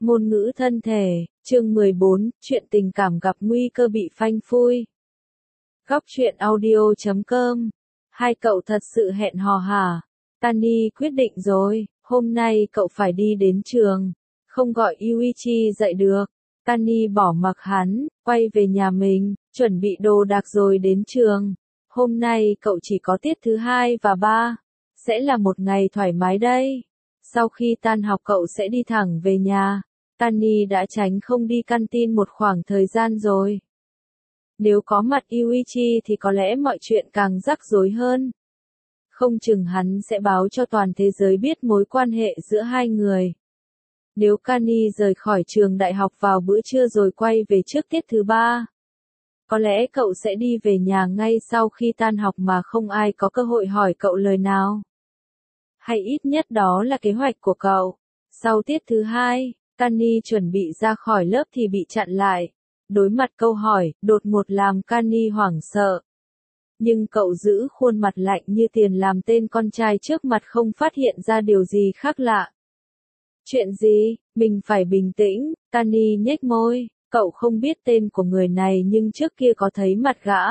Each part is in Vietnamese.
Ngôn ngữ thân thể, chương 14, chuyện tình cảm gặp nguy cơ bị phanh phui. Góc truyện audio.com. Hai cậu thật sự hẹn hò hả? Tani quyết định rồi, hôm nay cậu phải đi đến trường. Không gọi Yuichi dậy được. Tani bỏ mặc hắn, quay về nhà mình, chuẩn bị đồ đạc rồi đến trường. Hôm nay cậu chỉ có tiết thứ 2 và 3. Sẽ là một ngày thoải mái đây. Sau khi tan học cậu sẽ đi thẳng về nhà. Tani đã tránh không đi canteen một khoảng thời gian rồi. Nếu có mặt Yuichi thì có lẽ mọi chuyện càng rắc rối hơn. Không chừng hắn sẽ báo cho toàn thế giới biết mối quan hệ giữa hai người. Nếu Kani rời khỏi trường đại học vào bữa trưa rồi quay về trước tiết thứ 3, có lẽ cậu sẽ đi về nhà ngay sau khi tan học mà không ai có cơ hội hỏi cậu lời nào. Hay ít nhất đó là kế hoạch của cậu. Sau tiết thứ 2, Kani chuẩn bị ra khỏi lớp thì bị chặn lại. Đối mặt câu hỏi, đột ngột làm Kani hoảng sợ. Nhưng cậu giữ khuôn mặt lạnh như tiền làm tên con trai trước mặt không phát hiện ra điều gì khác lạ. Chuyện gì? Mình phải bình tĩnh, Kani nhếch môi. Cậu không biết tên của người này nhưng trước kia có thấy mặt gã.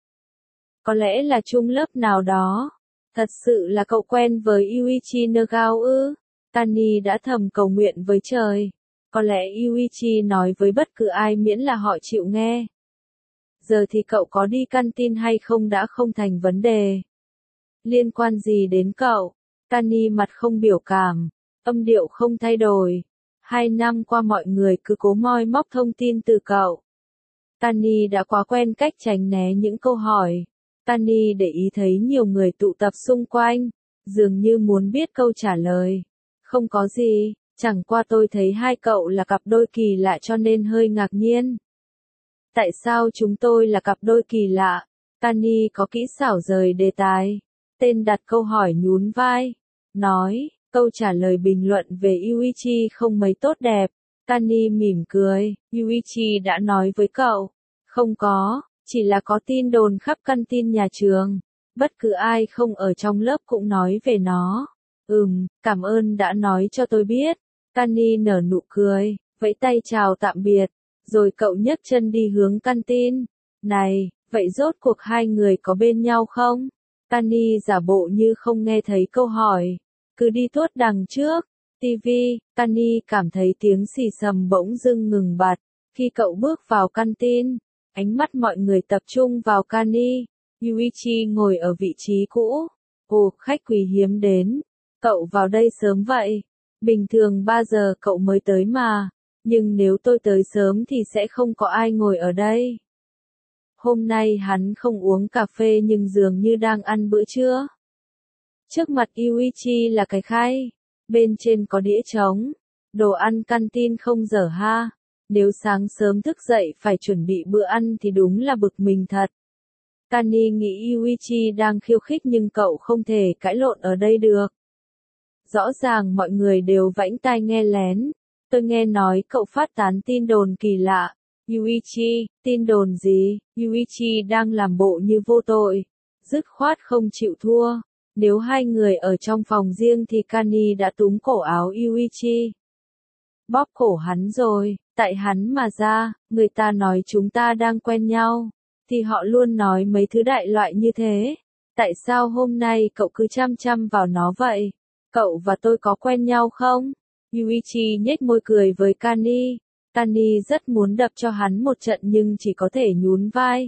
Có lẽ là chung lớp nào đó. Thật sự là cậu quen với Yuichi Nagao ư? Tani đã thầm cầu nguyện với trời. Có lẽ Yuichi nói với bất cứ ai miễn là họ chịu nghe. Giờ thì cậu có đi canteen hay không đã không thành vấn đề. Liên quan gì đến cậu? Tani mặt không biểu cảm, âm điệu không thay đổi. 2 năm qua mọi người cứ cố moi móc thông tin từ cậu. Tani đã quá quen cách tránh né những câu hỏi. Tani để ý thấy nhiều người tụ tập xung quanh, dường như muốn biết câu trả lời. Không có gì, chẳng qua tôi thấy hai cậu là cặp đôi kỳ lạ cho nên hơi ngạc nhiên. Tại sao chúng tôi là cặp đôi kỳ lạ? Tani có kỹ xảo rời đề tài. Tên đặt câu hỏi nhún vai. Nói, câu trả lời bình luận về Yuichi không mấy tốt đẹp. Tani mỉm cười, Yuichi đã nói với cậu. Không có, chỉ là có tin đồn khắp canteen nhà trường. Bất cứ ai không ở trong lớp cũng nói về nó. Cảm ơn đã nói cho tôi biết. Tani nở nụ cười, vẫy tay chào tạm biệt. Rồi cậu nhấc chân đi hướng canteen. Này, vậy rốt cuộc hai người có bên nhau không? Tani giả bộ như không nghe thấy câu hỏi. Cứ đi tuốt đằng trước. TV, Tani cảm thấy tiếng xì xầm bỗng dưng ngừng bặt. Khi cậu bước vào canteen, ánh mắt mọi người tập trung vào Kani. Yuichi ngồi ở vị trí cũ. Ồ, khách quý hiếm đến. Cậu vào đây sớm vậy. Bình thường 3 giờ cậu mới tới mà. Nhưng nếu tôi tới sớm thì sẽ không có ai ngồi ở đây. Hôm nay hắn không uống cà phê nhưng dường như đang ăn bữa trưa. Trước mặt Yuichi là cái khay. Bên trên có đĩa trống. Đồ ăn canteen không dở ha. Nếu sáng sớm thức dậy phải chuẩn bị bữa ăn thì đúng là bực mình thật. Kani nghĩ Yuichi đang khiêu khích nhưng cậu không thể cãi lộn ở đây được. Rõ ràng mọi người đều vãnh tai nghe lén. Tôi nghe nói cậu phát tán tin đồn kỳ lạ. Yuichi, tin đồn gì? Yuichi đang làm bộ như vô tội. Dứt khoát không chịu thua. Nếu hai người ở trong phòng riêng thì Kani đã túm cổ áo Yuichi. Bóp cổ hắn rồi, tại hắn mà ra, người ta nói chúng ta đang quen nhau. Thì họ luôn nói mấy thứ đại loại như thế. Tại sao hôm nay cậu cứ chăm chăm vào nó vậy? Cậu và tôi có quen nhau không? Yuichi nhếch môi cười với Kani. Kani rất muốn đập cho hắn một trận nhưng chỉ có thể nhún vai.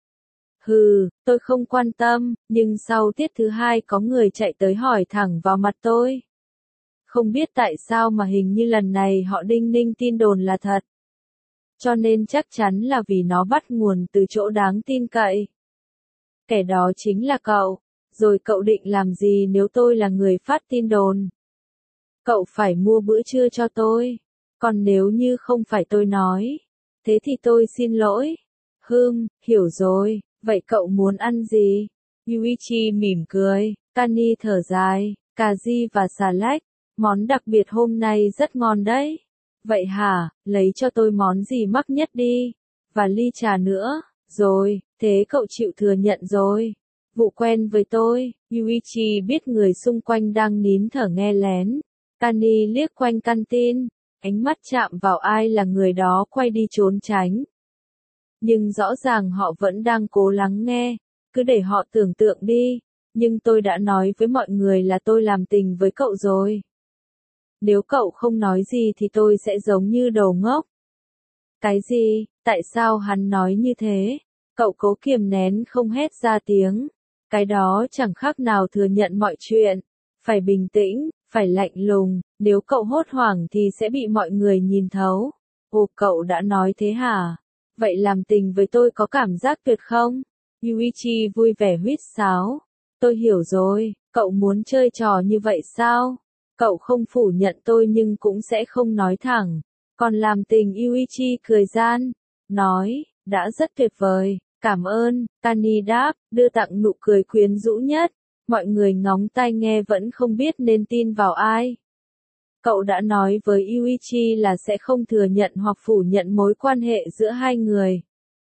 Hừ, tôi không quan tâm, nhưng sau tiết thứ 2 có người chạy tới hỏi thẳng vào mặt tôi. Không biết tại sao mà hình như lần này họ đinh ninh tin đồn là thật. Cho nên chắc chắn là vì nó bắt nguồn từ chỗ đáng tin cậy. Kẻ đó chính là cậu. Rồi cậu định làm gì nếu tôi là người phát tin đồn? Cậu phải mua bữa trưa cho tôi. Còn nếu như không phải tôi nói, thế thì tôi xin lỗi. Hiểu rồi, vậy cậu muốn ăn gì? Yuichi mỉm cười, Kani thở dài, cà ri và xà lách. Món đặc biệt hôm nay rất ngon đấy. Vậy hả, lấy cho tôi món gì mắc nhất đi. Và ly trà nữa. Rồi, thế cậu chịu thừa nhận rồi. Vụ quen với tôi, Yuichi biết người xung quanh đang nín thở nghe lén. Kani liếc quanh canteen. Ánh mắt chạm vào ai là người đó quay đi trốn tránh. Nhưng rõ ràng họ vẫn đang cố lắng nghe, cứ để họ tưởng tượng đi. Nhưng tôi đã nói với mọi người là tôi làm tình với cậu rồi. Nếu cậu không nói gì thì tôi sẽ giống như đồ ngốc. Cái gì? Tại sao hắn nói như thế? Cậu cố kiềm nén không hét ra tiếng. Cái đó chẳng khác nào thừa nhận mọi chuyện. Phải bình tĩnh, phải lạnh lùng, nếu cậu hốt hoảng thì sẽ bị mọi người nhìn thấu. Ồ, cậu đã nói thế hả? Vậy làm tình với tôi có cảm giác tuyệt không? Yuichi vui vẻ huýt sáo. Tôi hiểu rồi, cậu muốn chơi trò như vậy sao? Cậu không phủ nhận tôi nhưng cũng sẽ không nói thẳng. Còn làm tình Yuichi cười gian, nói, đã rất tuyệt vời, cảm ơn, Tani đáp, đưa tặng nụ cười quyến rũ nhất. Mọi người ngóng tai nghe vẫn không biết nên tin vào ai. Cậu đã nói với Yuichi là sẽ không thừa nhận hoặc phủ nhận mối quan hệ giữa hai người.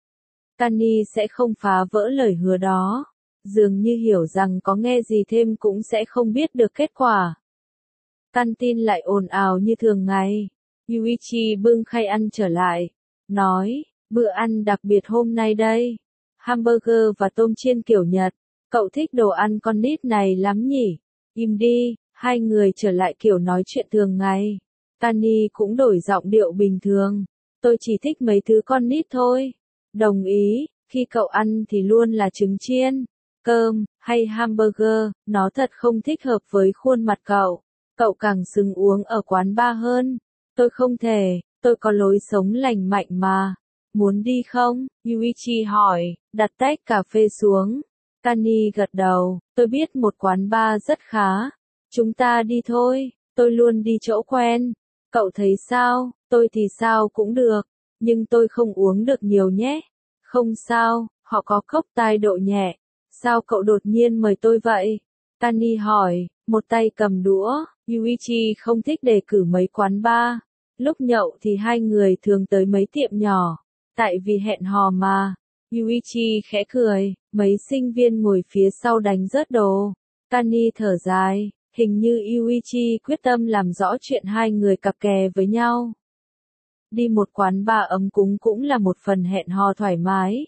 Tani sẽ không phá vỡ lời hứa đó. Dường như hiểu rằng có nghe gì thêm cũng sẽ không biết được kết quả. Canteen lại ồn ào như thường ngày. Yuichi bưng khay ăn trở lại. Nói, bữa ăn đặc biệt hôm nay đây. Hamburger và tôm chiên kiểu Nhật. Cậu thích đồ ăn con nít này lắm nhỉ? Im đi, hai người trở lại kiểu nói chuyện thường ngày. Tani cũng đổi giọng điệu bình thường. Tôi chỉ thích mấy thứ con nít thôi. Đồng ý, khi cậu ăn thì luôn là trứng chiên, cơm, hay hamburger, nó thật không thích hợp với khuôn mặt cậu. Cậu càng xứng uống ở quán bar hơn. Tôi không thể, tôi có lối sống lành mạnh mà. Muốn đi không? Yuichi hỏi, đặt tách cà phê xuống. Tani gật đầu, tôi biết một quán bar rất khá. Chúng ta đi thôi, tôi luôn đi chỗ quen. Cậu thấy sao? Tôi thì sao cũng được, nhưng tôi không uống được nhiều nhé. Không sao, họ có cốc tai độ nhẹ. Sao cậu đột nhiên mời tôi vậy? Tani hỏi, một tay cầm đũa. Yuichi không thích đề cử mấy quán bar. Lúc nhậu thì hai người thường tới mấy tiệm nhỏ. Tại vì hẹn hò mà. Yuichi khẽ cười, mấy sinh viên ngồi phía sau đánh rớt đồ. Tani thở dài, hình như Yuichi quyết tâm làm rõ chuyện hai người cặp kè với nhau. Đi một quán bar ấm cúng cũng là một phần hẹn hò thoải mái.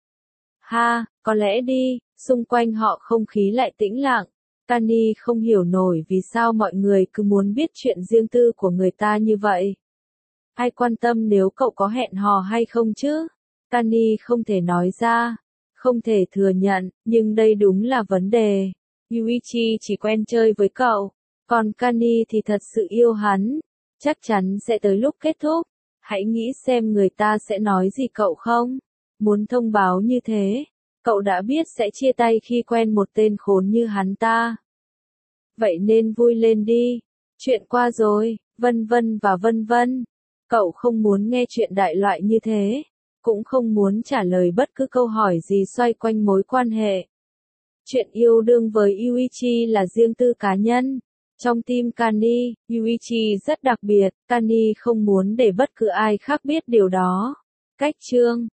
Ha, có lẽ đi, xung quanh họ không khí lại tĩnh lặng. Tani không hiểu nổi vì sao mọi người cứ muốn biết chuyện riêng tư của người ta như vậy. Ai quan tâm nếu cậu có hẹn hò hay không chứ? Tani không thể nói ra, không thể thừa nhận, nhưng đây đúng là vấn đề. Yuichi chỉ quen chơi với cậu, còn Kani thì thật sự yêu hắn. Chắc chắn sẽ tới lúc kết thúc. Hãy nghĩ xem người ta sẽ nói gì cậu không? Muốn thông báo như thế, cậu đã biết sẽ chia tay khi quen một tên khốn như hắn ta. Vậy nên vui lên đi. Chuyện qua rồi, vân vân và vân vân. Cậu không muốn nghe chuyện đại loại như thế, cũng không muốn trả lời bất cứ câu hỏi gì xoay quanh mối quan hệ. Chuyện yêu đương với Yuichi là riêng tư cá nhân. Trong team Kani, Yuichi rất đặc biệt, Kani không muốn để bất cứ ai khác biết điều đó. Cách chương